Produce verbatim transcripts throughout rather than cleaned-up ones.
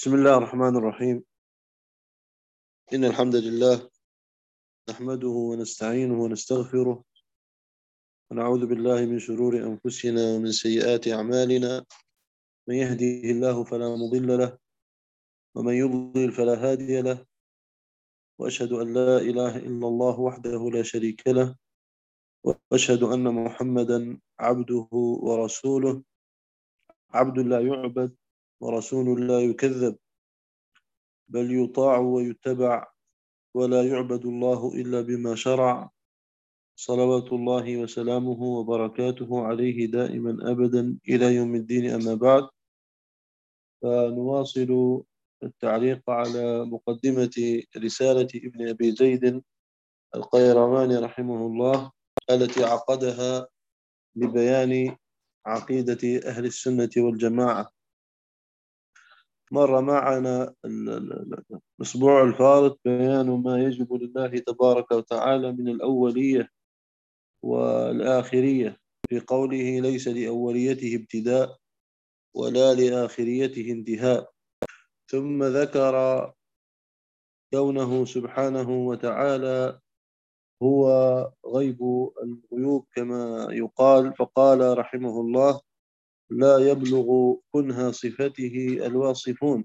بسم الله الرحمن الرحيم. إن الحمد لله نحمده ونستعينه ونستغفره ونعوذ بالله من شرور أنفسنا ومن سيئات أعمالنا. من يهده الله فلا مضل له ومن يضلل فلا هادي له، وأشهد أن لا إله إلا الله وحده لا شريك له، وأشهد أن محمدا عبده ورسوله، عبد لا يعبد ورسول لا يكذب، بل يطاع ويتبع، ولا يعبد الله إلا بما شرع، صلوات الله وسلامه وبركاته عليه دائما أبدا إلى يوم الدين. أما بعد، فنواصل التعليق على مقدمة رسالة ابن أبي زيد القيرواني رحمه الله التي عقدها لبيان عقيدة أهل السنة والجماعة. مر معنا الأسبوع الفارط بيان ما يجب لله تبارك وتعالى من الأولية والآخرية، في قوله ليس لأوليته ابتداء ولا لآخريته انتهاء. ثم ذكر كونه سبحانه وتعالى هو غيب الغيوب كما يقال، فقال رحمه الله: لا يبلغ كنه صفته الواصفون.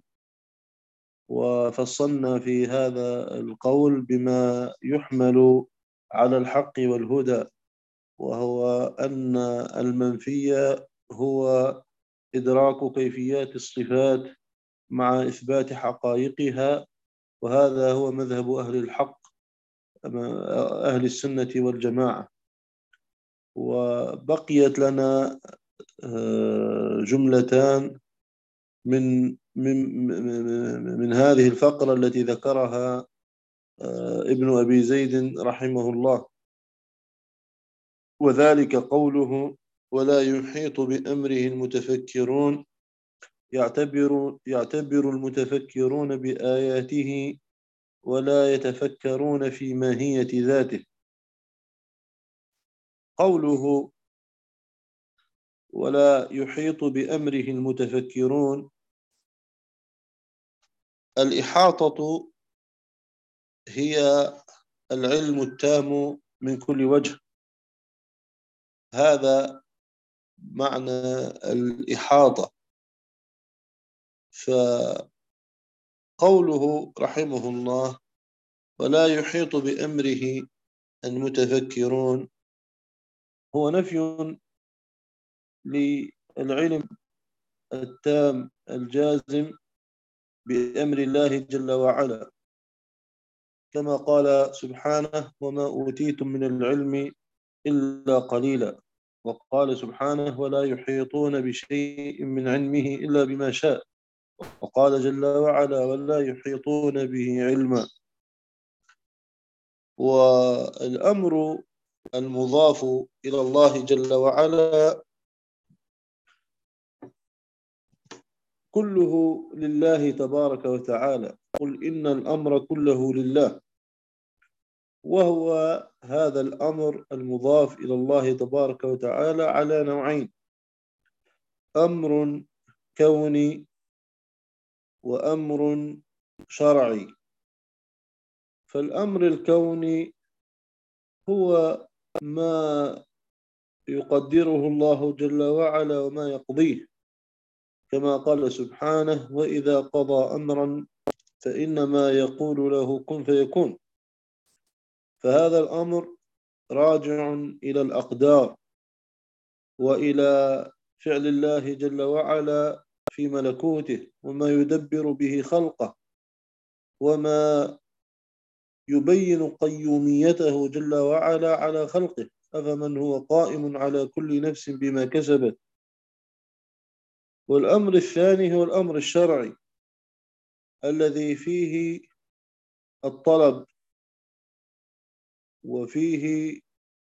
وفصلنا في هذا القول بما يحمل على الحق والهدى، وهو أن المنفي هو إدراك كيفيات الصفات مع إثبات حقائقها، وهذا هو مذهب أهل الحق أهل السنة والجماعة. وبقيت لنا جملتان من من من هذه الفقرة التي ذكرها ابن أبي زيد رحمه الله، وذلك قوله: ولا يحيط بأمره المتفكرون. يعتبر يعتبر المتفكرون بآياته ولا يتفكرون في ماهية ذاته. قوله ولا يحيط بأمره المتفكرون، الإحاطة هي العلم التام من كل وجه، هذا معنى الإحاطة. فقوله رحمه الله ولا يحيط بأمره المتفكرون هو نفي للعلم التام الجازم بأمر الله جل وعلا، كما قال سبحانه: وما أوتيتم من العلم إلا قليلا. وقال سبحانه: ولا يحيطون بشيء من علمه إلا بما شاء. وقال جل وعلا: ولا يحيطون به علما. والأمر المضاف إلى الله جل وعلا كله لله تبارك وتعالى. قل إن الأمر كله لله. وهو هذا الأمر المضاف إلى الله تبارك وتعالى على نوعين: أمر كوني وأمر شرعي. فالأمر الكوني هو ما يقدره الله جل وعلا وما يقضيه، كما قال سبحانه: وإذا قضى أمرا فإنما يقول له كن فيكون. فهذا الأمر راجع إلى الأقدار وإلى فعل الله جل وعلا في ملكوته، وما يدبر به خلقه، وما يبين قيوميته جل وعلا على خلقه. أفمن هو قائم على كل نفس بما كسبت. والأمر الثاني هو الأمر الشرعي الذي فيه الطلب وفيه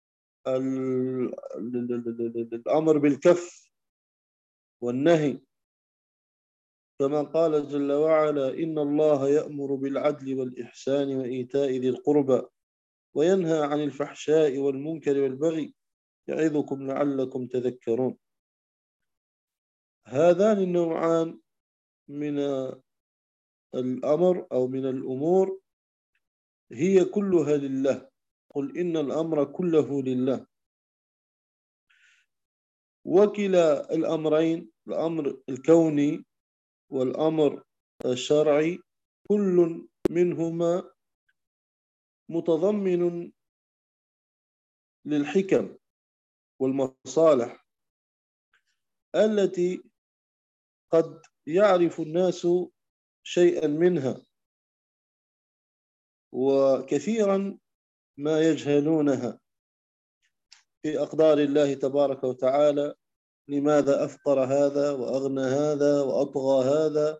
الأمر بالكف والنهي، كما قال جل وعلا: إن الله يأمر بالعدل والإحسان وإيتاء ذي القربى وينهى عن الفحشاء والمنكر والبغي يعظكم لعلكم تذكرون. هذان النوعان من الأمر أو من الأمور هي كلها لله. قل إن الأمر كله لله. وكلا الأمرين، الأمر الكوني والأمر الشرعي، كل منهما متضمن للحكم والمصالح التي قد يعرف الناس شيئا منها، وكثيرا ما يجهلونها في أقدار الله تبارك وتعالى. لماذا أفقر هذا وأغنى هذا وأطغى هذا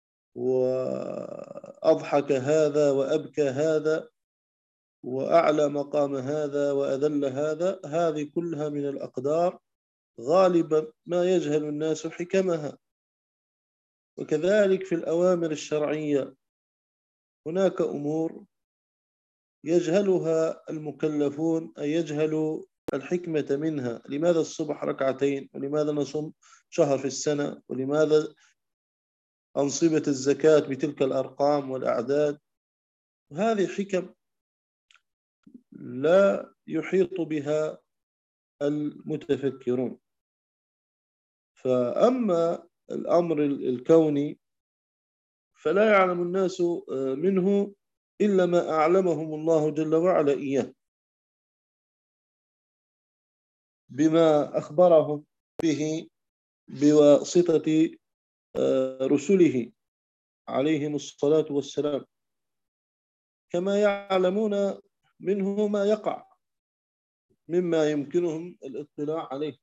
وأضحك هذا وأبكى هذا وأعلى مقام هذا وأذل هذا؟ هذه كلها من الأقدار غالبا ما يجهل الناس حكمها. وكذلك في الأوامر الشرعية هناك أمور يجهلها المكلفون، أي يجهل الحكمة منها. لماذا الصبح ركعتين؟ ولماذا نصوم شهر في السنة؟ ولماذا أنصبة الزكاة بتلك الأرقام والأعداد؟ هذه حكم لا يحيط بها المتفكرون. فأما الأمر الكوني فلا يعلم الناس منه إلا ما أعلمهم الله جل وعلا إياه، بما أخبرهم به بواسطة رسله عليهم الصلاة والسلام، كما يعلمون منه ما يقع مما يمكنهم الاطلاع عليه.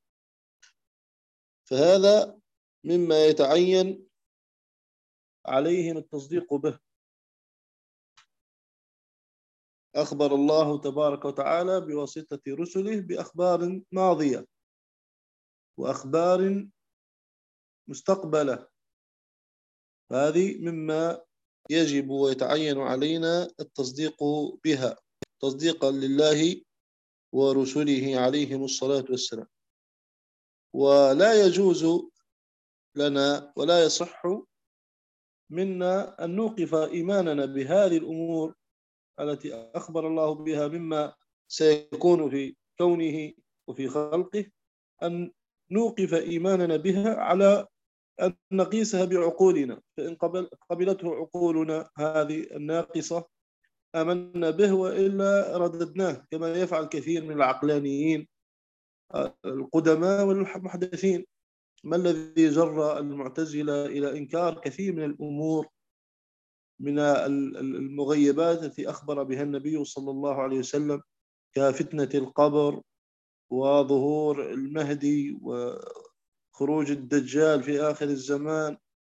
فهذا مما يتعين عليهم التصديق به. أخبر الله تبارك وتعالى بواسطة رسله بأخبار ماضية وأخبار مستقبلة، هذه مما يجب ويتعين علينا التصديق بها تصديقا لله ورسله عليهم الصلاة والسلام. ولا يجوز لنا ولا يصح منا أن نوقف إيماننا بهذه الأمور التي أخبر الله بها مما سيكون في كونه وفي خلقه، أن نوقف إيماننا بها على أن نقيسها بعقولنا. فإن قبلته عقولنا هذه الناقصة آمنا به، وإلا رددناه، كما يفعل كثير من العقلانيين القدماء والمحدثين. ما الذي جر المعتزلة إلى إنكار كثير من الأمور من المغيبات التي أخبر بها النبي صلى الله عليه وسلم، كفتنة القبر وظهور المهدي وخروج الدجال في آخر الزمان؟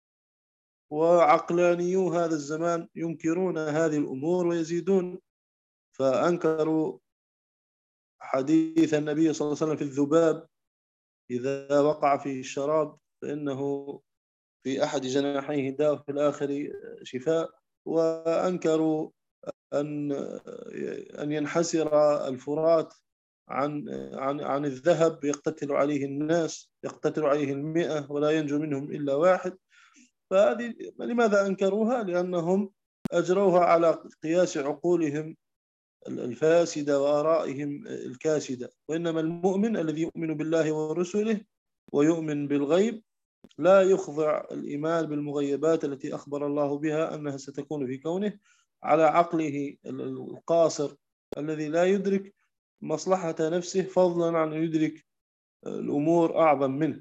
وعقلانيو هذا الزمان ينكرون هذه الأمور ويزيدون، فأنكروا حديث النبي صلى الله عليه وسلم في الذباب إذا وقع في الشراب فإنه في أحد جناحيه داء وفي الآخر شفاء. وأنكروا أن أن ينحسر الفرات عن عن عن الذهب يقتتل عليه الناس، يقتتل عليه المئة ولا ينجو منهم إلا واحد. فهذه لماذا أنكروها؟ لأنهم أجروها على قياس عقولهم الفاسدة وآرائهم الكاسدة. وإنما المؤمن الذي يؤمن بالله ورسله ويؤمن بالغيب لا يخضع الإيمان بالمغيبات التي أخبر الله بها أنها ستكون في كونه على عقله القاصر الذي لا يدرك مصلحة نفسه، فضلا عن أن يدرك الأمور أعظم منه.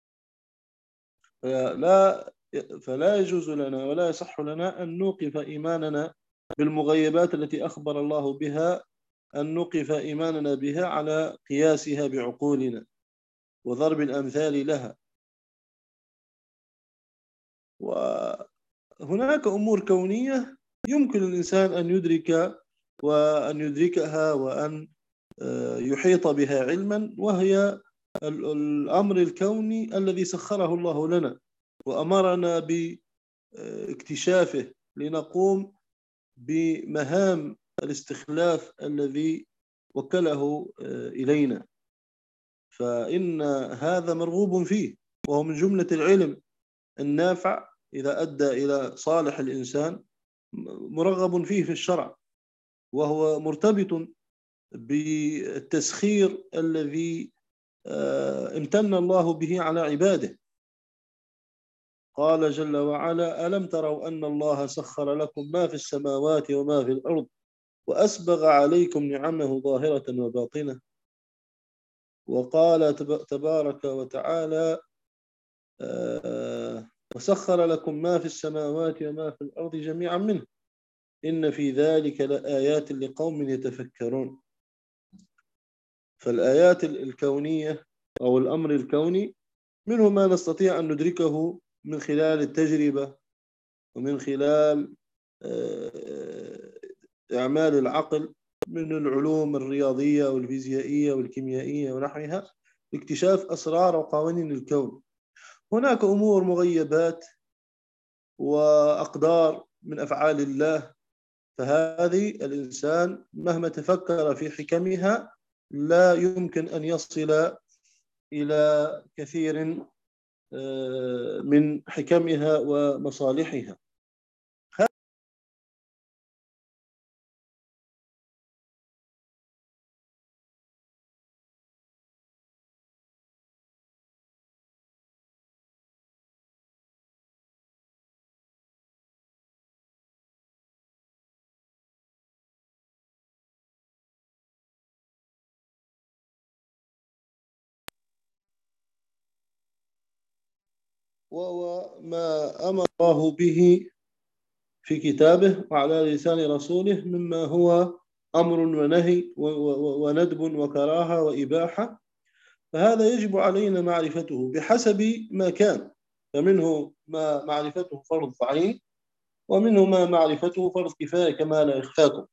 فلا فلا يجوز لنا ولا يصح لنا أن نوقف إيماننا بالمغيبات التي أخبر الله بها، أن نوقف إيماننا بها على قياسها بعقولنا وضرب الأمثال لها. وهناك أمور كونية يمكن الإنسان أن يدرك وأن يدركها وأن يحيط بها علما، وهي الأمر الكوني الذي سخره الله لنا وأمرنا باكتشافه لنقوم بمهام الاستخلاف الذي وكله إلينا. فإن هذا مرغوب فيه، وهو من جملة العلم النافع إذا أدى إلى صالح الإنسان مرغب فيه في الشرع، وهو مرتبط بالتسخير الذي امتن الله به على عباده. قال جل وعلا: ألم تروا أن الله سخر لكم ما في السماوات وما في الأرض وأسبغ عليكم نعمه ظاهرة وباطنة. وقال تبارك وتعالى: وسخر لكم ما في السماوات وما في الأرض جميعا منه إن في ذلك لآيات لقوم يتفكرون. فالآيات الكونية أو الأمر الكوني منه ما نستطيع أن ندركه من خلال التجربة ومن خلال إعمال العقل من العلوم الرياضية والفيزيائية والكيميائية ونحوها لاكتشاف أسرار وقوانين الكون. هناك أمور مغيبات وأقدار من أفعال الله، فهذه الإنسان مهما تفكر في حكمها لا يمكن أن يصل إلى كثير من حكمها ومصالحها. وهو ما أمر الله به في كتابه وعلى لسان رسوله مما هو أمر ونهي وندب وكراهة وإباحة، فهذا يجب علينا معرفته بحسب ما كان. فمنه ما معرفته فرض عين، ومنه ما معرفته فرض كفاية كما لا يخفاكم.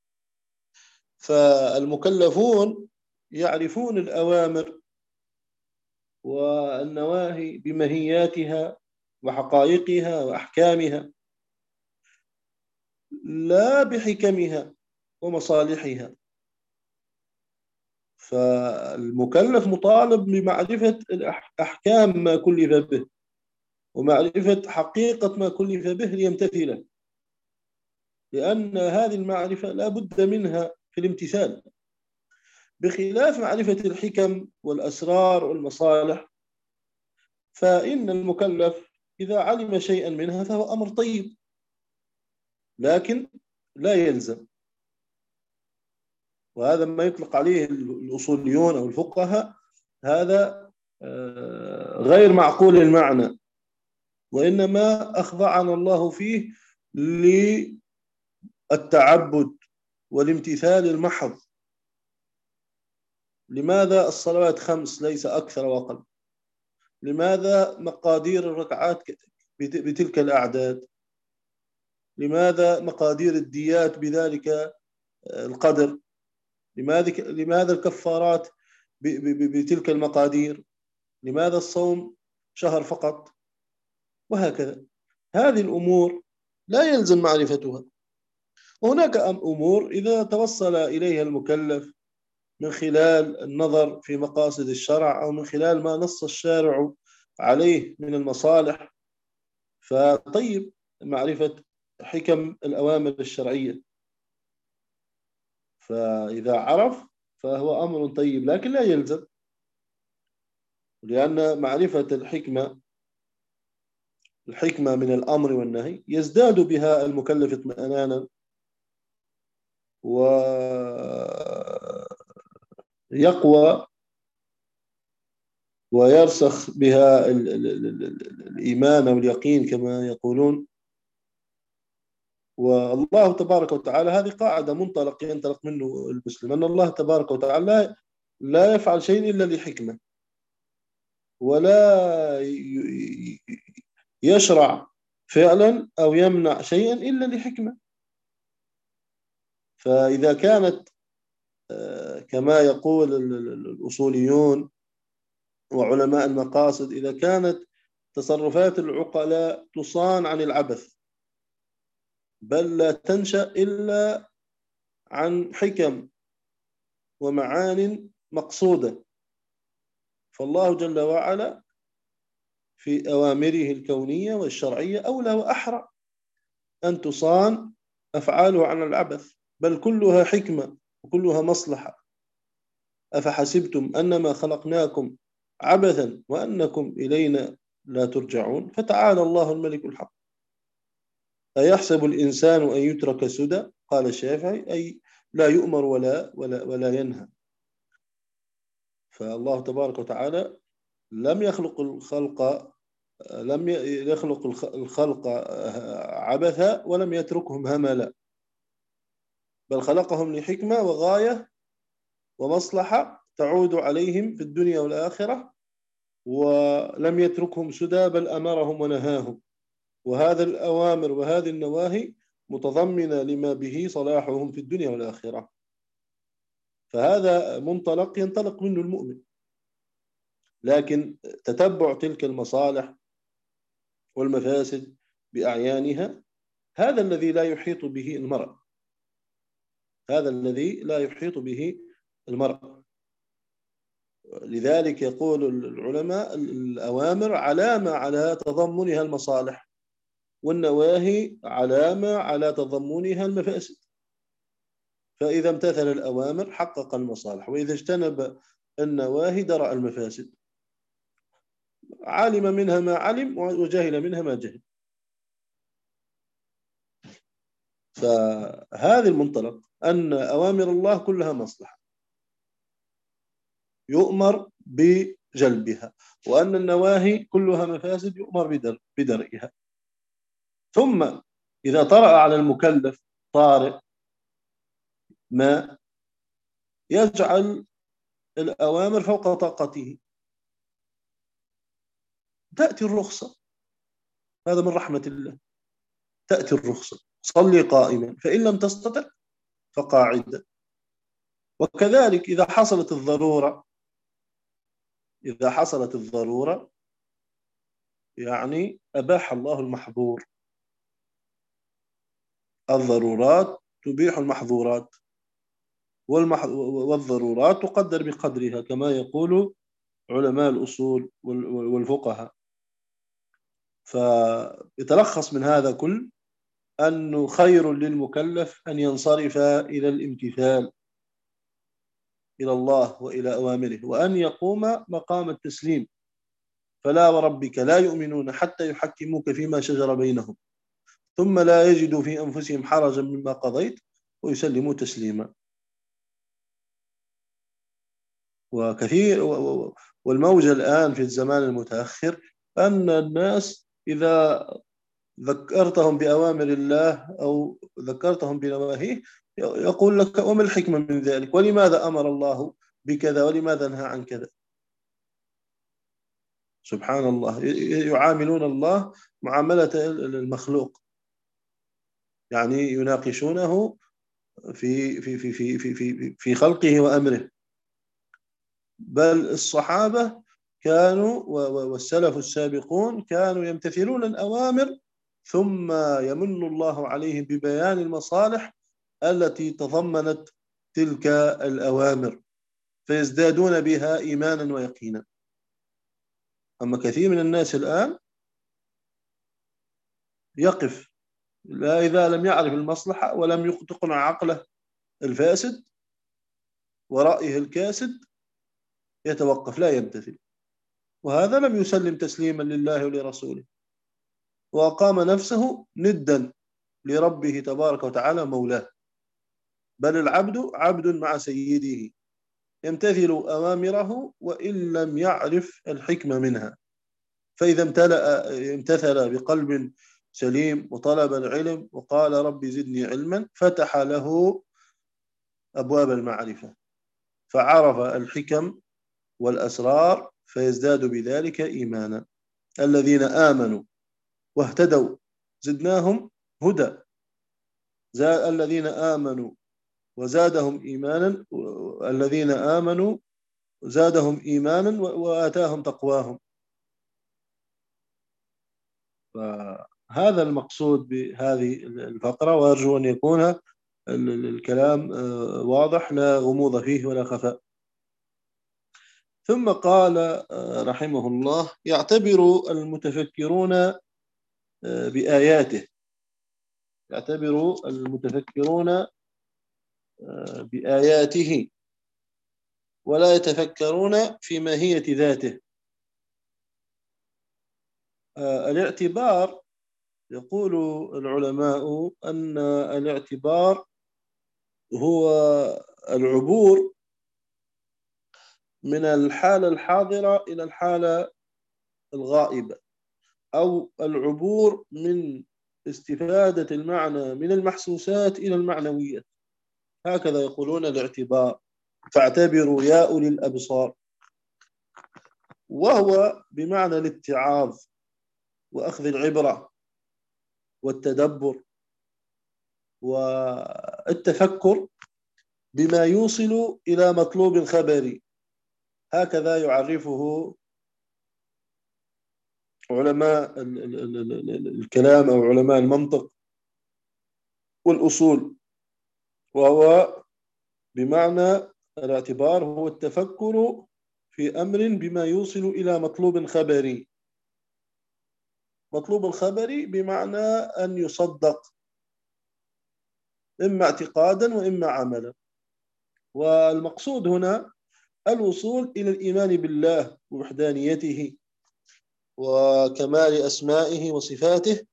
فالمكلفون يعرفون الأوامر والنواهي بمهياتها وحقائقها وأحكامها، لا بحكمها ومصالحها. فالمكلف مطالب بمعرفة أحكام ما كلف به ومعرفة حقيقة ما كلف به ليمتثله، لأن هذه المعرفة لا بد منها في الامتثال، بخلاف معرفة الحكم والأسرار والمصالح. فإن المكلف إذا علم شيئا منها فهو أمر طيب، لكن لا يلزم. وهذا ما يطلق عليه الأصوليون أو الفقهاء، هذا غير معقول المعنى، وإنما أخضعنا الله فيه للتعبد والامتثال المحض. لماذا الصلوات خمس ليس أكثر وأقل؟ لماذا مقادير الركعات بتلك الأعداد؟ لماذا مقادير الديات بذلك القدر؟ لماذا لماذا الكفارات بتلك المقادير؟ لماذا الصوم شهر فقط؟ وهكذا. هذه الأمور لا يلزم معرفتها. وهناك أمور إذا توصل إليها المكلف من خلال النظر في مقاصد الشرع أو من خلال ما نص الشارع عليه من المصالح، فطيب معرفة حكم الأوامر الشرعية. فإذا عرف فهو أمر طيب، لكن لا يلزم، لأن معرفة الحكمة الحكمة من الأمر والنهي يزداد بها المكلف اطمئنانا ويقوى ويرسخ بها الإيمان أو اليقين كما يقولون. والله تبارك وتعالى، هذه قاعدة منطلق ينطلق منه المسلم، أن الله تبارك وتعالى لا يفعل شيء إلا لحكمة، ولا يشرع فعلا أو يمنع شيئا إلا لحكمة. فإذا كانت كما يقول الأصوليون وعلماء المقاصد، إذا كانت تصرفات العقلاء تصان عن العبث بل لا تنشأ إلا عن حكم ومعان مقصودة، فالله جل وعلا في أوامره الكونية والشرعية أولى وأحرى أن تصان أفعاله عن العبث، بل كلها حكمة وكلها مصلحة. أفحسبتم أنما خلقناكم عبثا وأنكم إلينا لا ترجعون، فتعالى الله الملك الحق. أيحسب الإنسان أن يترك سدى؟ قال الشافعي أي لا يؤمر ولا ولا ولا ينهى. فالله تبارك وتعالى لم يخلق الخلق لم يخلق الخلق عبثا ولم يتركهم هملا، بل خلقهم لحكمة وغاية ومصلحة تعود عليهم في الدنيا والآخرة، ولم يتركهم سدى بل أمرهم ونهاهم. وهذا الأوامر وهذه النواهي متضمنة لما به صلاحهم في الدنيا والآخرة. فهذا منطلق ينطلق منه المؤمن، لكن تتبع تلك المصالح والمفاسد بأعيانها هذا الذي لا يحيط به المرء، هذا الذي لا يحيط به المرء. لذلك يقول العلماء الأوامر علامة على تضمنها المصالح، والنواهي علامة على تضمنها المفاسد. فإذا امتثل الأوامر حقق المصالح، وإذا اجتنب النواهي درأ المفاسد، علم منها ما علم وجهل منها ما جهل. فهذا المنطلق أن أوامر الله كلها مصلحة يؤمر بجلبها، وأن النواهي كلها مفاسد يؤمر بدرئها. ثم إذا طرأ على المكلف طارئ ما يجعل الأوامر فوق طاقته، تأتي الرخصة. هذا من رحمة الله، تأتي الرخصة، صلي قائما فإن لم تستطع فقاعدا. وكذلك إذا حصلت الضرورة، إذا حصلت الضرورة يعني أباح الله المحظور. الضرورات تبيح المحظورات، والضرورات تقدر بقدرها كما يقول علماء الأصول والفقهاء. فيتلخص من هذا كل أنه خير للمكلف أن ينصرف إلى الامتثال إلى الله وإلى أوامره، وأن يقوم مقام التسليم. فلا وربك لا يؤمنون حتى يحكموك فيما شجر بينهم ثم لا يجدوا في أنفسهم حرجا مما قضيت ويسلموا تسليما. وكثير والموجة الآن في الزمان المتأخر أن الناس إذا ذكرتهم بأوامر الله أو ذكرتهم بنواهيه يقول لك وما الحكمة من ذلك، ولماذا أمر الله بكذا ولماذا نهى عن كذا. سبحان الله، يعاملون الله معاملة المخلوق، يعني يناقشونه في في في في في في في خلقه وأمره. بل الصحابة كانوا والسلف السابقون كانوا يمتثلون الأوامر ثم يمن الله عليهم ببيان المصالح التي تضمنت تلك الأوامر فيزدادون بها إيمانا ويقينا. أما كثير من الناس الآن يقف لا إذا لم يعرف المصلحة ولم يقنع عقله الفاسد ورأيه الكاسد يتوقف لا يمتثل، وهذا لم يسلم تسليما لله ولرسوله، وأقام نفسه ندا لربه تبارك وتعالى مولاه. بل العبد عبد مع سيده يمتثل أوامره وإن لم يعرف الحكمة منها. فإذا امتلأ امتثل بقلب سليم وطلب العلم وقال ربي زدني علما فتح له أبواب المعرفة فعرف الحكم والأسرار فيزداد بذلك إيمانا. الذين آمنوا واهتدوا زدناهم هدى، الذين آمنوا وزادهم إيمانا، الذين آمنوا زادهم إيمانا وآتاهم تقواهم. فهذا المقصود بهذه الفقرة، وأرجو أن يكون الكلام واضح لا غموض فيه ولا خفاء. ثم قال رحمه الله: يعتبر المتفكرون بآياته يعتبر المتفكرون بآياته ولا يتفكرون في ماهية ذاته. الاعتبار، يقول العلماء أن الاعتبار هو العبور من الحالة الحاضرة إلى الحالة الغائبة، أو العبور من استفادة المعنى من المحسوسات إلى المعنويات، هكذا يقولون الاعتبار. فاعتبروا يا أولي الأبصار، وهو بمعنى الاتعاظ وأخذ العبرة والتدبر والتفكر بما يوصل إلى مطلوب خبري، هكذا يعرفه علماء الكلام أو علماء المنطق والأصول. وهو بمعنى الاعتبار هو التفكر في أمر بما يوصل إلى مطلوب خبري. مطلوب الخبري بمعنى أن يصدق، إما اعتقادا وإما عملا. والمقصود هنا الوصول إلى الإيمان بالله ووحدانيته وكمال أسمائه وصفاته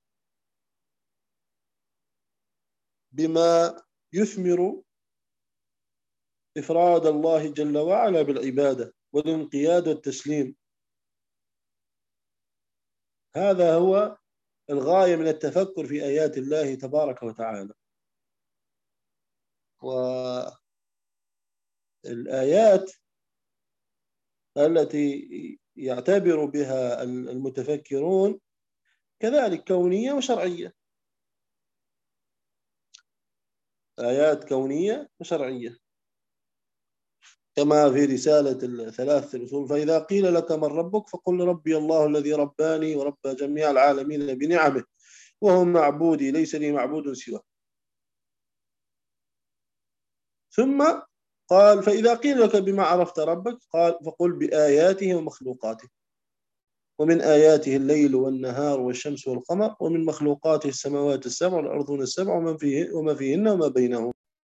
بما يثمر إفراد الله جل وعلا بالعبادة والانقياد والتسليم. هذا هو الغاية من التفكر في آيات الله تبارك وتعالى. والآيات التي يعتبر بها المتفكرون كذلك كونية وشرعية، آيات كونية وشرعية، كما في رسالة الثلاث الأصول: فإذا قيل لك من ربك فقل ربي الله الذي رباني ورب جميع العالمين بنعمه وهو معبودي ليس لي معبود سواه. ثم قال: فإذا قيل لك بما عرفت ربك قال فقل بآياته ومخلوقاته، ومن آياته الليل والنهار والشمس والقمر، ومن مخلوقاته السماوات السبع والأرضون السبع ومن فيه وما فيهن وما بينهما.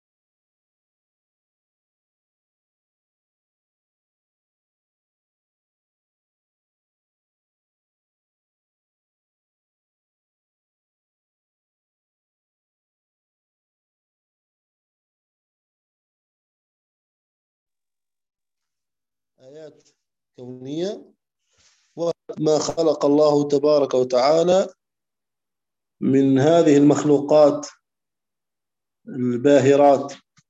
آيات كونية، وما خلق الله تبارك وتعالى من هذه المخلوقات الباهرات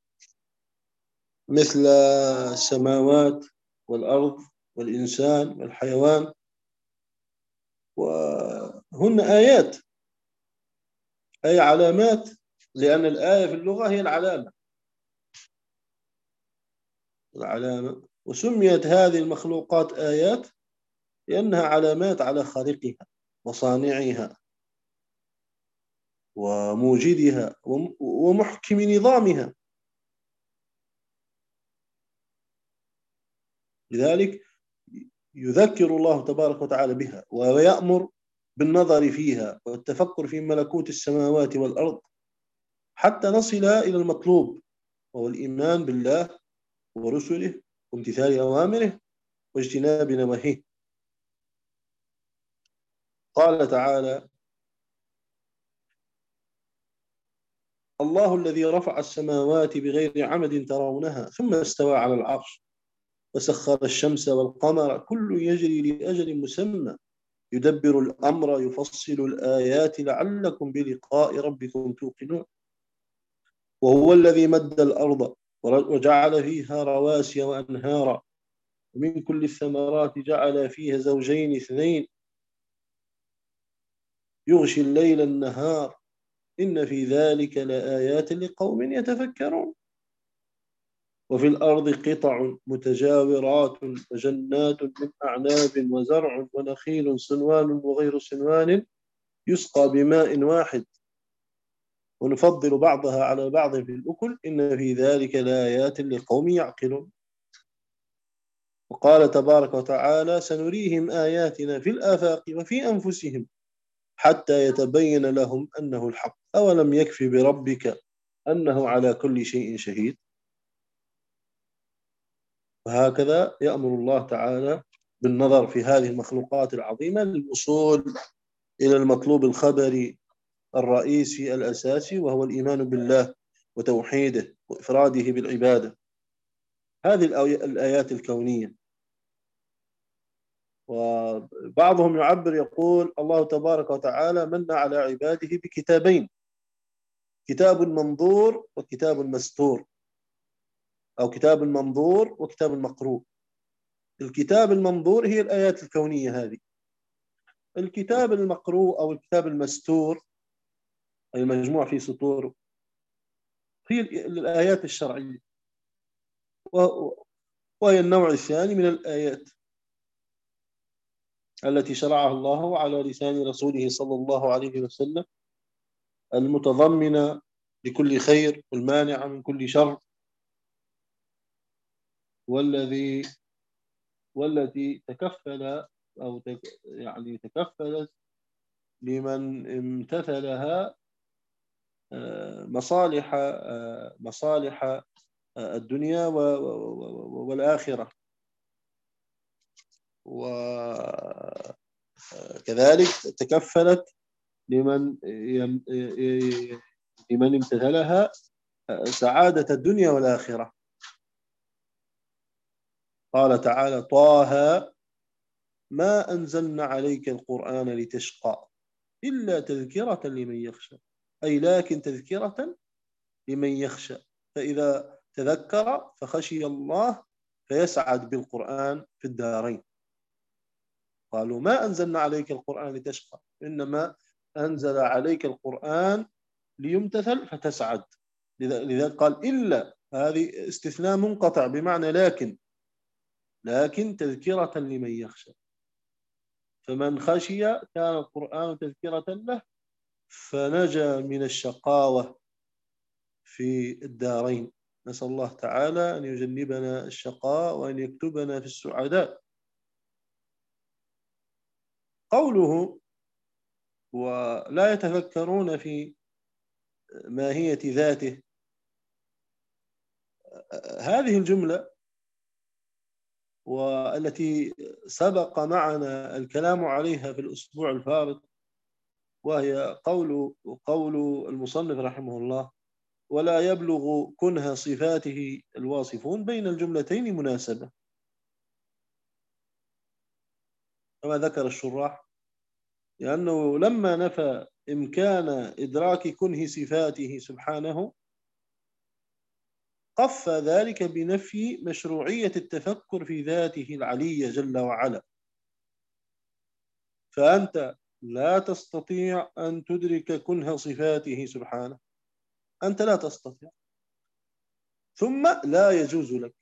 مثل السماوات والأرض والإنسان والحيوان، وهن آيات أي علامات، لأن الآية في اللغة هي العلامة العلامة وسميت هذه المخلوقات آيات لأنها علامات على خالقها وصانعها وموجدها ومحكم نظامها. لذلك يذكر الله تبارك وتعالى بها ويأمر بالنظر فيها والتفكر في ملكوت السماوات والأرض حتى نصل إلى المطلوب، وهو الإيمان بالله ورسله وامتثال أوامره واجتناب نواهيه. قال تعالى: الله الذي رفع السماوات بغير عمد ترونها ثم استوى على العرش وسخر الشمس والقمر كل يجري لأجل مسمى يدبر الأمر يفصل الآيات لعلكم بلقاء ربكم توقنون. وهو الذي مد الأرض وجعل فيها رواسي وأنهارا ومن كل الثمرات جعل فيها زوجين اثنين يغشي الليل النهار إن في ذلك لآيات لقوم يتفكرون. وفي الأرض قطع متجاورات وجنات من أعناب وزرع ونخيل صنوان وغير صنوان يسقى بماء واحد ونفضل بعضها على بعض في الأكل إن في ذلك لآيات لقوم يعقلون. وقال تبارك وتعالى سنريهم آياتنا في الآفاق وفي أنفسهم حتى يتبين لهم أنه الحق أولم يكفي بربك أنه على كل شيء شهيد. وهكذا يأمر الله تعالى بالنظر في هذه المخلوقات العظيمة للوصول إلى المطلوب الخبري الرئيسي الأساسي، وهو الإيمان بالله وتوحيده وإفراده بالعبادة. هذه الآيات الكونية. وبعضهم يعبر يقول الله تبارك وتعالى من على عباده بكتابين، كتاب منظور وكتاب مستور، أو كتاب منظور وكتاب مقروء. الكتاب المنظور هي الآيات الكونية هذه. الكتاب المقروء أو الكتاب المستور أي المجموع في سطور هي الآيات الشرعية، وهي النوع الثاني من الآيات التي شرعها الله على لسان رسوله صلى الله عليه وسلم، المتضمنة لكل خير والمانعة من كل شر، والذي والتي تكفل أو تك يعني تكفلت لمن امتثلها مصالح مصالح الدنيا والآخرة. وكذلك تكفلت لمن لمن امتثلها سعادة الدنيا والآخرة. قال تعالى طه ما أنزلنا عليك القرآن لتشقى إلا تذكرة لمن يخشى، أي لكن تذكرة لمن يخشى، فإذا تذكر فخشي الله فيسعد بالقرآن في الدارين. قالوا ما أنزلنا عليك القرآن لتشقى، إنما أنزل عليك القرآن ليمتثل فتسعد. لذلك قال إلا، هذه استثناء منقطع بمعنى لكن، لكن تذكرة لمن يخشى، فمن خشي كان القرآن تذكرة له فنجا من الشقاوة في الدارين. نسأل الله تعالى أن يجنبنا الشقاء وأن يكتبنا في السعداء. قوله ولا يتفكرون في ماهية ذاته، هذه الجملة والتي سبق معنا الكلام عليها في الأسبوع الفارط، وهي قول قول المصنف رحمه الله ولا يبلغ كنه صفاته الواصفون، بين الجملتين مناسبة كما ذكر الشراح، لأنه لما نفى إمكان إدراك كنه صفاته سبحانه قف ذلك بنفي مشروعية التفكر في ذاته العلية جل وعلا. فأنت لا تستطيع أن تدرك كنه صفاته سبحانه، أنت لا تستطيع، ثم لا يجوز لك،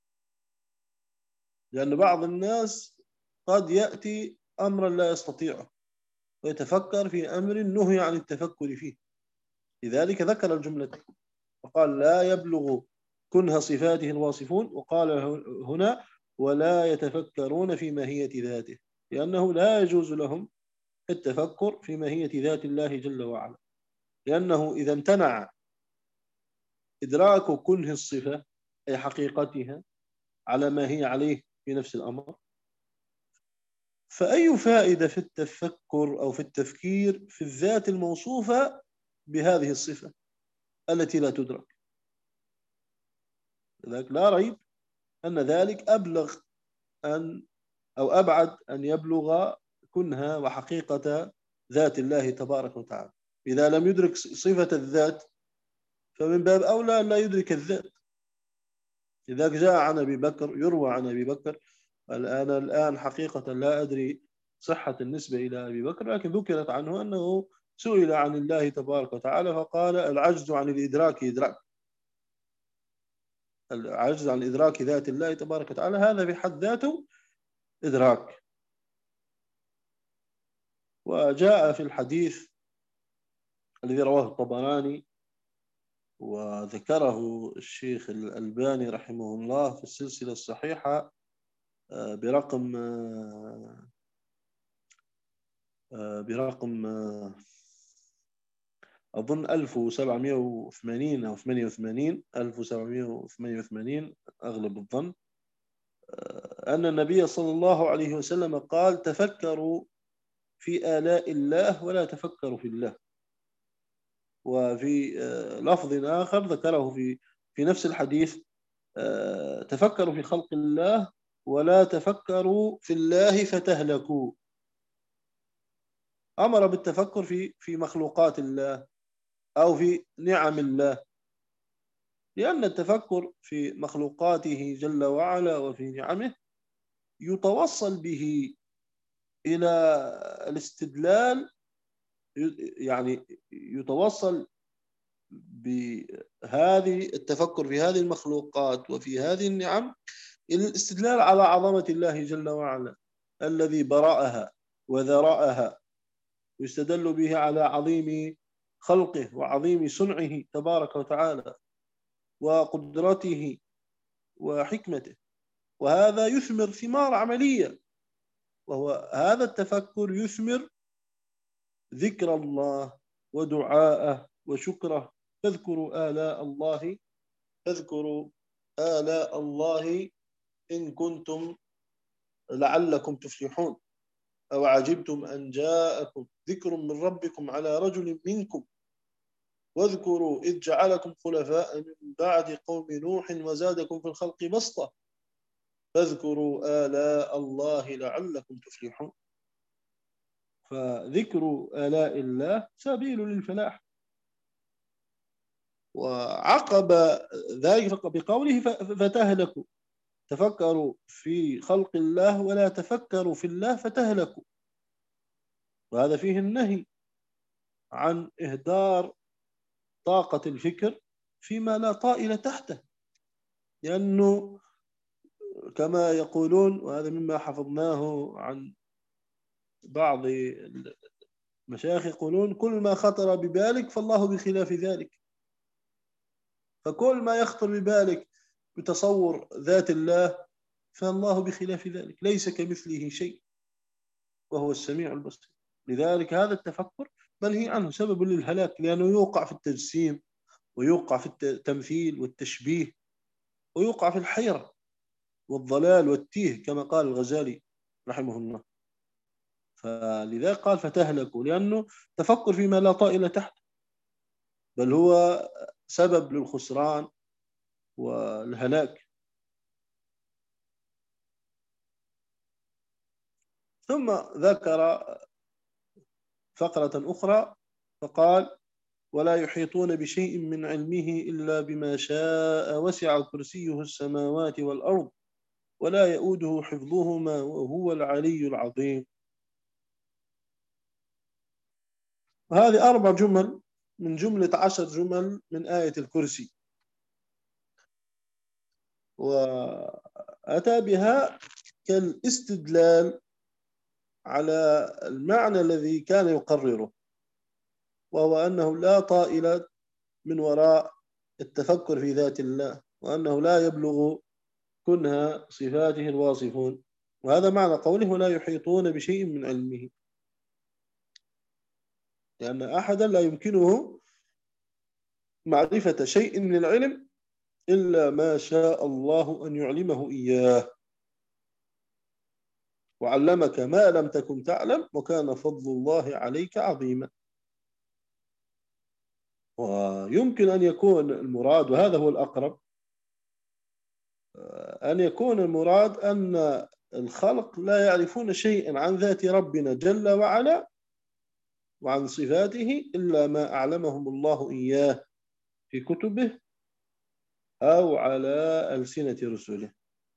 لأن بعض الناس قد يأتي أمرا لا يستطيعه ويتفكر في أمر نهي عن التفكر فيه، لذلك ذكر الجملة وقال لا يبلغ كنه صفاته الواصفون، وقال هنا ولا يتفكرون في ماهية ذاته، لأنه لا يجوز لهم التفكر في ماهية ذات الله جل وعلا، لأنه إذا امتنع إدراك كنه الصفة أي حقيقتها على ما هي عليه في نفس الأمر، فأي فائدة في التفكر أو في التفكير في الذات الموصوفة بهذه الصفة التي لا تدرك؟ لذلك لا ريب أن ذلك أبلغ أن أو أبعد أن يبلغ كنها وحقيقة ذات الله تبارك وتعالى. إذا لم يدرك صفة الذات فمن باب أولى أن لا يدرك الذات. لذلك جاء عن أبي بكر، يروى عن أبي بكر، الآن الآن حقيقة لا أدري صحة النسبة إلى أبي بكر، لكن ذكرت عنه أنه سئل عن الله تبارك وتعالى فقال العجز عن الإدراك إدراك، العجز عن إدراك ذات الله تبارك وتعالى هذا بحد ذاته إدراك. وجاء في الحديث الذي رواه الطبراني وذكره الشيخ الألباني رحمه الله في السلسلة الصحيحة برقم برقم أظن ألف وسبعمائة وثمانين أو ثمانية وثمانين ألف وسبعمائة وثمانية وثمانين أغلب الظن، أن النبي صلى الله عليه وسلم قال: تفكروا في آلاء الله ولا تفكروا في الله. وفي لفظ آخر ذكره في في نفس الحديث: تفكروا في خلق الله ولا تفكروا في الله فتهلكوا. أمر بالتفكر في في مخلوقات الله أو في نعم الله، لأن التفكر في مخلوقاته جل وعلا وفي نعمه يتوصل به إلى الاستدلال، يعني يتوصل بهذه التفكر في هذه المخلوقات وفي هذه النعم إلى الاستدلال على عظمة الله جل وعلا الذي برأها وذرأها، يستدل به على عظيم خلقه وعظيم صنعه تبارك وتعالى وقدرته وحكمته، وهذا يثمر ثمار عملية، وهو هذا التفكر يثمر ذكر الله ودعاءه وشكره. فاذكروا آلاء الله فاذكروا آلاء الله إن كنتم لعلكم تفلحون، أو عجبتم أن جاءكم ذكر من ربكم على رجل منكم واذكروا إذ جعلكم خلفاء من بعد قوم نوح وزادكم في الخلق بسطة فاذكروا آلاء الله لعلكم تفلحون. فذكر آلاء الله سبيل للفلاح. وعقب ذلك بقوله فتهلكوا، تفكروا في خلق الله ولا تفكروا في الله فتهلكوا، وهذا فيه النهي عن إهدار طاقة الفكر فيما لا طائل تحته، لأنه كما يقولون، وهذا مما حفظناه عن بعض المشايخ، يقولون: كل ما خطر ببالك فالله بخلاف ذلك. فكل ما يخطر ببالك بتصور ذات الله فالله بخلاف ذلك، ليس كمثله شيء وهو السميع البصير. لذلك هذا التفكر منهي عنه، سبب للهلاك، لأنه يوقع في التجسيم ويوقع في التمثيل والتشبيه ويوقع في الحيرة والضلال والتيه كما قال الغزالي رحمه الله. فلذلك قال فتهلكوا، لأنه تفكر فيما لا طائل تحت، بل هو سبب للخسران والهلاك. ثم ذكر فقرة أخرى فقال: ولا يحيطون بشيء من علمه إلا بما شاء وسع كرسيه السماوات والأرض ولا يؤوده حفظهما وهو العلي العظيم. وهذه أربع جمل من جملة عشر جمل من آية الكرسي، وأتى بها كالاستدلال على المعنى الذي كان يقرره، وهو أنه لا طائل من وراء التفكر في ذات الله، وأنه لا يبلغ كنها صفاته الواصفون. وهذا معنى قوله: ولا يحيطون بشيء من علمه، لأن أحدا لا يمكنه معرفة شيء من العلم إلا ما شاء الله أن يعلمه إياه، وعلمك ما لم تكن تعلم وكان فضل الله عليك عظيما. ويمكن أن يكون المراد، وهذا هو الأقرب، أن يكون المراد أن الخلق لا يعرفون شيئا عن ذات ربنا جل وعلا وعن صفاته إلا ما أعلمهم الله إياه في كتبه أو على ألسنة رسله.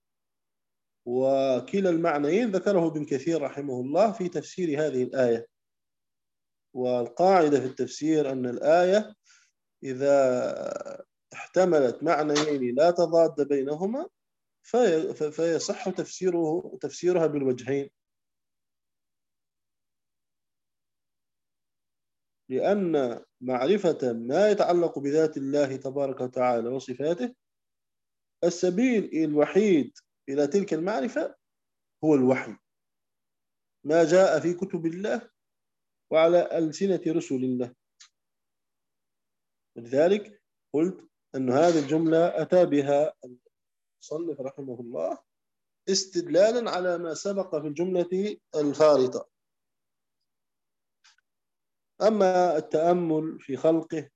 وكلا المعنيين ذكره ابن كثير رحمه الله في تفسير هذه الآية. والقاعدة في التفسير أن الآية إذا احتملت معنيين لا تضاد بينهما في فيصح تفسيره تفسيرها بالوجهين، لأن معرفة ما يتعلق بذات الله تبارك وتعالى وصفاته السبيل الوحيد إلى تلك المعرفة هو الوحي، ما جاء في كتب الله وعلى ألسنة رسل الله. لذلك قلت أن هذه الجملة أتى بها المصنف رحمه الله استدلالا على ما سبق في الجملة الفارطة. أما التأمل في خلقه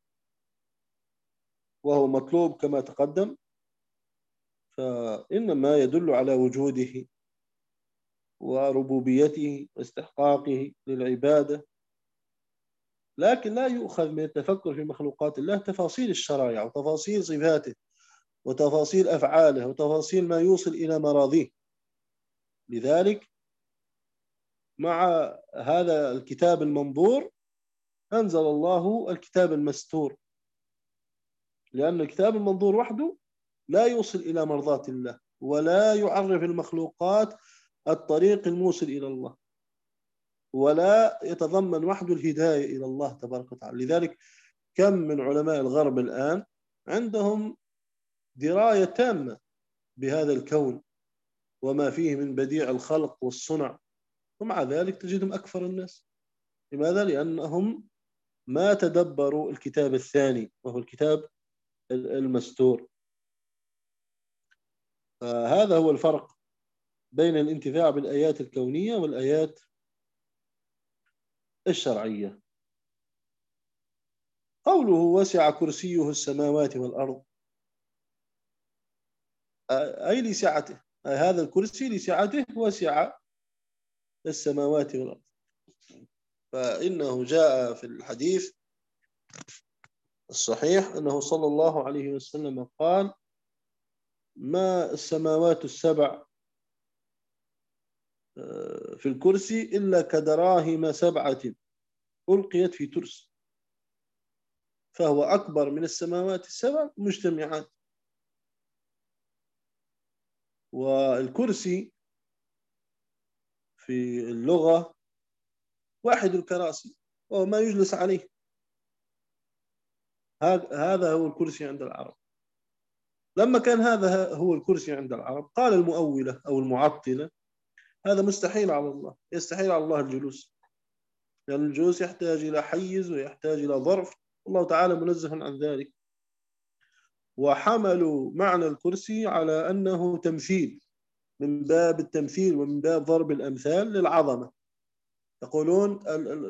وهو مطلوب كما تقدم، فإنما يدل على وجوده وربوبيته واستحقاقه للعبادة، لكن لا يؤخذ من التفكر في مخلوقات الله تفاصيل الشرائع وتفاصيل صفاته وتفاصيل أفعاله وتفاصيل ما يوصل إلى مراضيه. لذلك مع هذا الكتاب المنظور أنزل الله الكتاب المستور، لأن الكتاب المنظور وحده لا يوصل إلى مرضاة الله ولا يعرف المخلوقات الطريق الموصل إلى الله ولا يتضمن وحده الهداية إلى الله تبارك وتعالى. لذلك كم من علماء الغرب الآن عندهم دراية تامة بهذا الكون وما فيه من بديع الخلق والصنع، ومع ذلك تجدهم أكثر الناس. لماذا؟ لأنهم ما تدبروا الكتاب الثاني وهو الكتاب المستور. فهذا هو الفرق بين الانتفاع بالآيات الكونية والآيات الشرعية. قوله وسع كرسيه السماوات والأرض، أي لسعته، أي هذا الكرسي لسعته وسع السماوات والأرض. فإنه جاء في الحديث الصحيح أنه صلى الله عليه وسلم قال ما السماوات السبع في الكرسي إلا كدراهم سبعة ألقيت في ترس، فهو أكبر من السماوات السبع مجتمعات. والكرسي في اللغة واحد الكراسي وهو ما يجلس عليه، هذا هو الكرسي عند العرب. لما كان هذا هو الكرسي عند العرب قال المؤولة أو المعطلة هذا مستحيل على الله، يستحيل على الله الجلوس، لأن يعني الجلوس يحتاج إلى حيز ويحتاج إلى ظرف، الله تعالى منزه عن ذلك. وحملوا معنى الكرسي على أنه تمثيل من باب التمثيل ومن باب ضرب الأمثال للعظمة. يقولون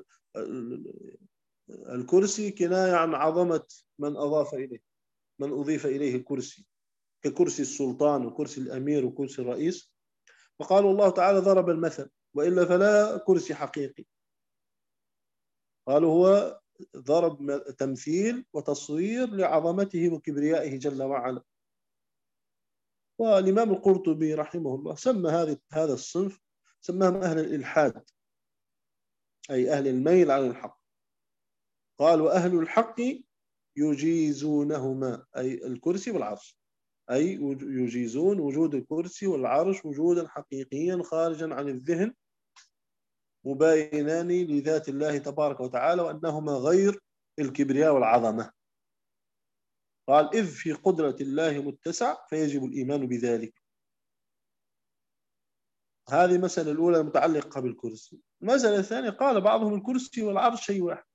الكرسي كناية عن عظمة من أضاف إليه، من أضيف إليه الكرسي، ككرسي السلطان وكرسي الأمير وكرسي الرئيس. وقالوا الله تعالى ضرب المثل وإلا فلا كرسي حقيقي. قالوا هو ضرب تمثيل وتصوير لعظمته وكبريائه جل وعلا. والإمام القرطبي رحمه الله سمى هذه هذا الصنف سماهم أهل الإلحاد، أي أهل الميل عن الحق. قال وأهل الحق يجيزونهما، أي الكرسي والعرش، أي يجيزون وجود الكرسي والعرش وجودا حقيقيا خارجا عن الذهن مباينان لذات الله تبارك وتعالى وأنهما غير الكبرياء والعظمة. قال إذ في قدرة الله متسع فيجب الإيمان بذلك. هذه المسألة الأولى المتعلقة بالكرسي. المسألة الثانية قال بعضهم الكرسي والعرش شيء واحد،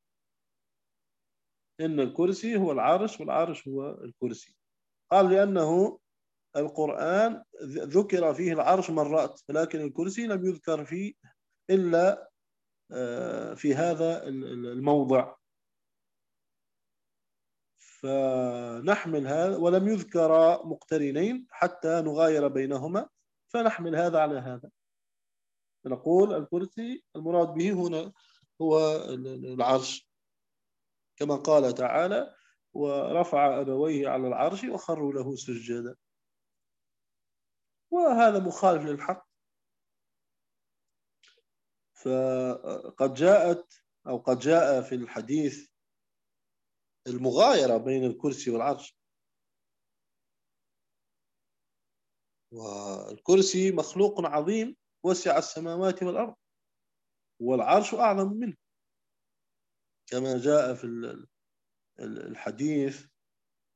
إن الكرسي هو العرش والعرش هو الكرسي. قال لأنه القرآن ذكر فيه العرش مرات لكن الكرسي لم يذكر فيه إلا في هذا الموضع، فنحمل هذا، ولم يذكر مقترنين حتى نغاير بينهما، فنحمل هذا على هذا، نقول الكرسي المراد به هنا هو العرش، كما قال تعالى ورفع أبويه على العرش وخروا له سجدا. وهذا مخالف للحق. فقد جاءت أو قد جاء في الحديث المغايرة بين الكرسي والعرش، والكرسي مخلوق عظيم وسع السماوات والأرض والعرش أعظم منه، كما جاء في الحديث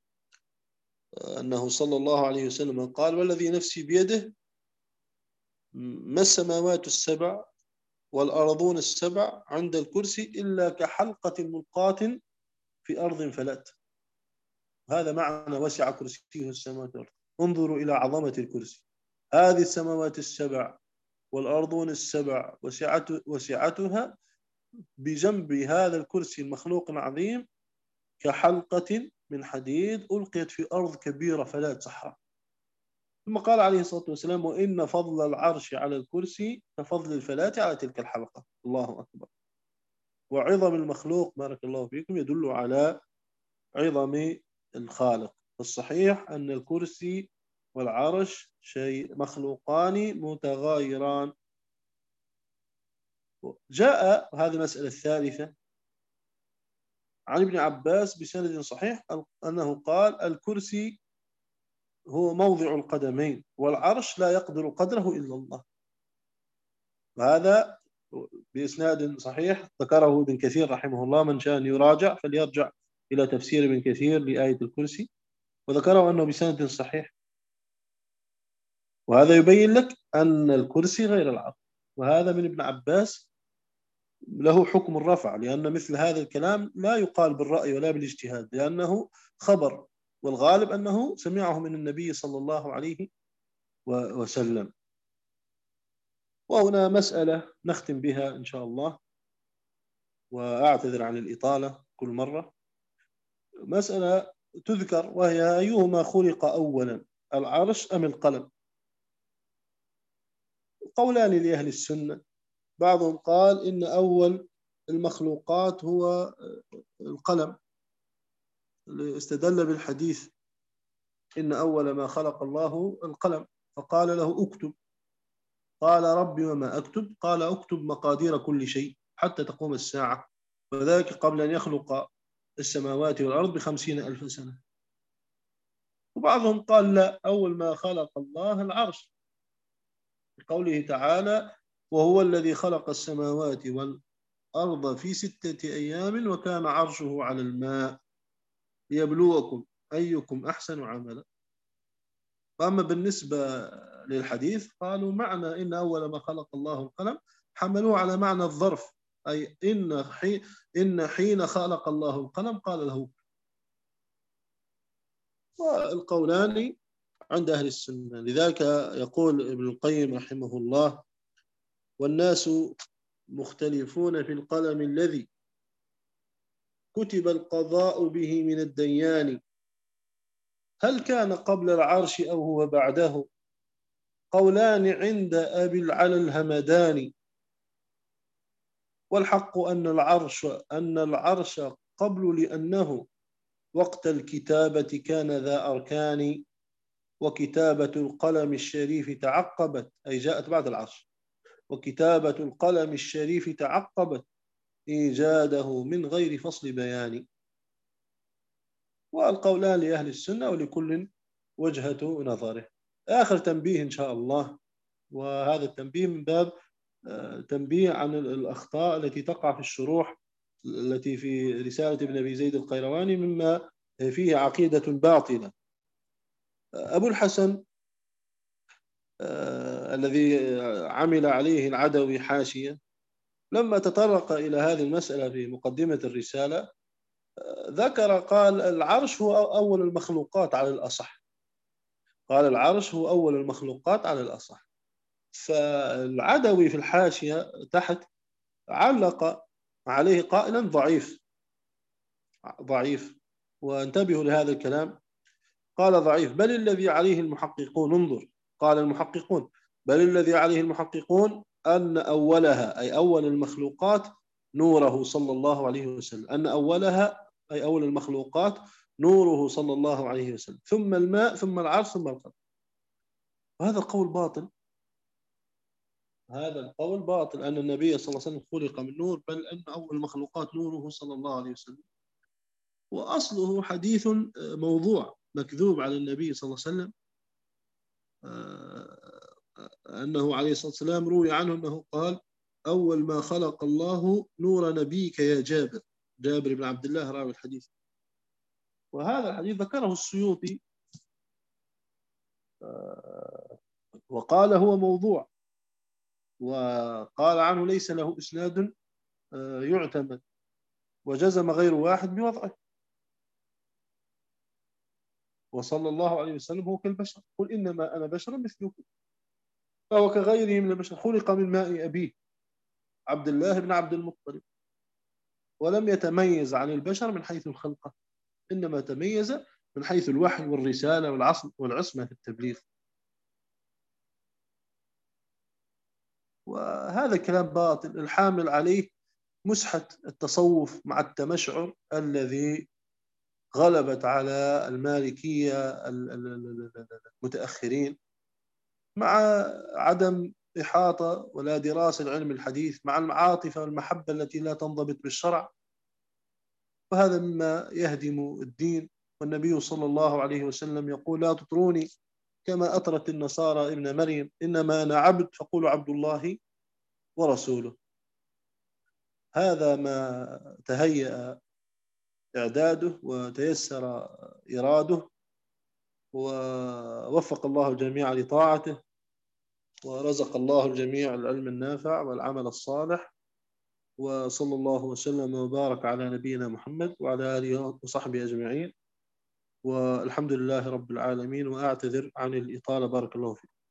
أنه صلى الله عليه وسلم قال والذي نفسي بيده ما السماوات السبع والأرضون السبع عند الكرسي إلا كحلقة ملقاة في أرض فلات. هذا معنى وسع كرسيه السماوات والأرض. انظروا إلى عظمة الكرسي. هذه السماوات السبع والأرضون السبع وسعتها بجنب هذا الكرسي المخلوق العظيم كحلقة من حديد ألقيت في أرض كبيرة فلات صحراء. ثم قال عليه الصلاة والسلام: وإن فضل العرش على الكرسي كفضل الفلاة على تلك الحلقة. الله أكبر. وعظم المخلوق بارك الله فيكم يدل على عظم الخالق. الصحيح أن الكرسي والعرش شيء مخلوقان متغايران. جاء هذه المسألة الثالثة عن ابن عباس بسند صحيح أنه قال: الكرسي هو موضع القدمين والعرش لا يقدر قدره إلا الله. وهذا بإسناد صحيح ذكره ابن كثير رحمه الله، من شاء أن يراجع فليرجع إلى تفسير ابن كثير لآية الكرسي، وذكره أنه بسند صحيح. وهذا يبين لك أن الكرسي غير العرش، وهذا من ابن عباس له حكم الرفع، لأن مثل هذا الكلام لا يقال بالرأي ولا بالاجتهاد، لأنه خبر، والغالب أنه سمعه من النبي صلى الله عليه وسلم. وهنا مسألة نختم بها إن شاء الله، وأعتذر عن الإطالة كل مرة. مسألة تذكر وهي: أيهما خلق أولا، العرش أم القلم؟ قولان لأهل السنة. بعضهم قال إن أول المخلوقات هو القلم، استدل بالحديث: إن أول ما خلق الله القلم، فقال له: اكتب. قال: ربي وما أكتب؟ قال: اكتب مقادير كل شيء حتى تقوم الساعة، وذلك قبل أن يخلق السماوات والأرض بخمسين ألف سنة. وبعضهم قال: لا، أول ما خلق الله العرش، بقوله تعالى: وهو الذي خلق السماوات والأرض في ستة أيام وكان عرشه على الماء ليبلوكم أيكم أحسن عملا. وأما بالنسبة للحديث قالوا معنى إن أول ما خلق الله القلم حملوه على معنى الظرف، أي إن حين, إن حين خلق الله القلم قال له. والقولان عند أهل السنة. لذلك يقول ابن القيم رحمه الله: والناس مختلفون في القلم الذي كتب القضاء به من الديان، هل كان قبل العرش أو هو بعده؟ قولان عند أبي العلا الهمداني، والحق أن العرش أن العرش قبل، لأنه وقت الكتابة كان ذا أركان، وكتابة القلم الشريف تعقبت، أي جاءت بعد العرش، وكتابة القلم الشريف تعقبت إيجاده من غير فصل بيان. والقولان لأهل السنة ولكل وجهة نظره. آخر تنبيه إن شاء الله، وهذا التنبيه من باب تنبيه عن الأخطاء التي تقع في الشروح التي في رسالة ابن أبي زيد القيرواني مما فيه عقيدة باطلة. أبو الحسن آه الذي عمل عليه العدوي حاشية لما تطرق إلى هذه المسألة في مقدمة الرسالة آه ذكر قال: العرش هو أول المخلوقات على الأصح. قال: العرش هو أول المخلوقات على الأصح. فالعدوي في الحاشية تحت علق عليه قائلا: ضعيف ضعيف. وانتبهوا لهذا الكلام، قال: ضعيف، بل الذي عليه المحققون، انظر، قال المحققون: بل الذي عليه المحققون أن أولها، أي أول المخلوقات، نوره صلى الله عليه وسلم، أن أولها أي أول المخلوقات نوره صلى الله عليه وسلم، ثم الماء، ثم العرش، ثم القلم. وهذا القول باطل. هذا القول باطل، أن النبي صلى الله عليه وسلم خلق من نور، بل أن أول المخلوقات نوره صلى الله عليه وسلم. وأصله حديث موضوع مكذوب على النبي صلى الله عليه وسلم، أنه عليه الصلاة والسلام روي عنه أنه قال: أول ما خلق الله نور نبيك يا جابر، جابر بن عبد الله راوي الحديث. وهذا الحديث ذكره السيوطي وقال هو موضوع، وقال عنه ليس له إسناد يعتمد، وجزم غير واحد بوضعه. وصلى الله عليه وسلم هو كالبشر، قل إنما أنا بشر مثلكم، فهو كغيره من البشر، خلق من ماء أبيه عبد الله بن عبد المطلب، ولم يتميز عن البشر من حيث الخلقة، إنما تميز من حيث الوحي والرسالة والعصمة في التبليغ. وهذا كلام باطل الحامل عليه مسحة التصوف مع التمشعر الذي غلبت على المالكية المتأخرين، مع عدم إحاطة ولا دراسة العلم الحديث، مع العاطفة والمحبة التي لا تنضبط بالشرع، وهذا مما يهدم الدين. والنبي صلى الله عليه وسلم يقول لا تطروني كما أطرت النصارى ابن مريم، إنما أنا عبد فقولوا عبد الله ورسوله. هذا ما تهيأ إعداده وتيسر إراده، ووفق الله الجميع لطاعته، ورزق الله الجميع العلم النافع والعمل الصالح. وصلى الله وسلم وبارك على نبينا محمد وعلى آله وصحبه أجمعين، والحمد لله رب العالمين. وأعتذر عن الإطالة، بارك الله فيكم.